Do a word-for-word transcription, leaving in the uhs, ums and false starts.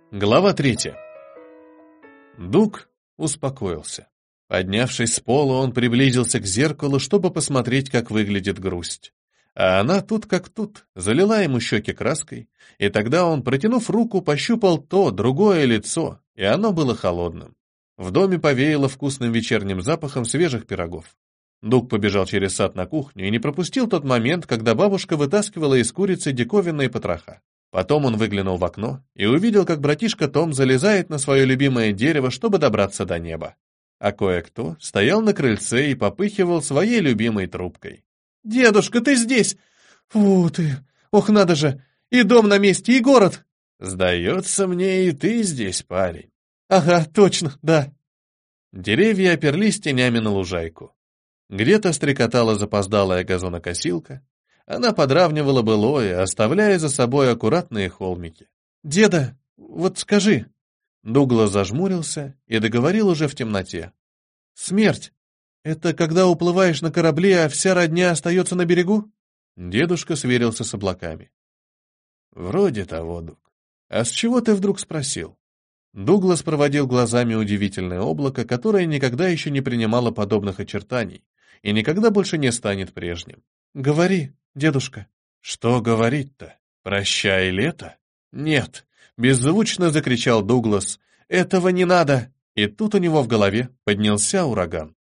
Глава третья. Дуг успокоился. Поднявшись с пола, он приблизился к зеркалу, чтобы посмотреть, как выглядит грусть. А она тут как тут, залила ему щеки краской, и тогда он, протянув руку, пощупал то, другое лицо, и оно было холодным. В доме повеяло вкусным вечерним запахом свежих пирогов. Дуг побежал через сад на кухню и не пропустил тот момент, когда бабушка вытаскивала из курицы диковинные потроха. Потом он выглянул в окно и увидел, как братишка Том залезает на свое любимое дерево, чтобы добраться до неба. А кое-кто стоял на крыльце и попыхивал своей любимой трубкой. «Дедушка, ты здесь! Фу ты! Ох, надо же! И дом на месте, и город!» «Сдается мне, и ты здесь, парень». «Ага, точно, да». Деревья оперлись тенями на лужайку. Где-то стрекотала запоздалая газонокосилка. Она подравнивала былое, оставляя за собой аккуратные холмики. «Деда, вот скажи...» Дуглас зажмурился и договорил уже в темноте. «Смерть — это когда уплываешь на корабле, а вся родня остается на берегу?» Дедушка сверился с облаками. «Вроде того, Дуг. А с чего ты вдруг спросил?» Дуглас проводил глазами удивительное облако, которое никогда еще не принимало подобных очертаний и никогда больше не станет прежним. «Говори, дедушка». «Что говорить-то? Прощай, лето?» «Нет», — беззвучно закричал Дуглас. «Этого не надо!» И тут у него в голове поднялся ураган.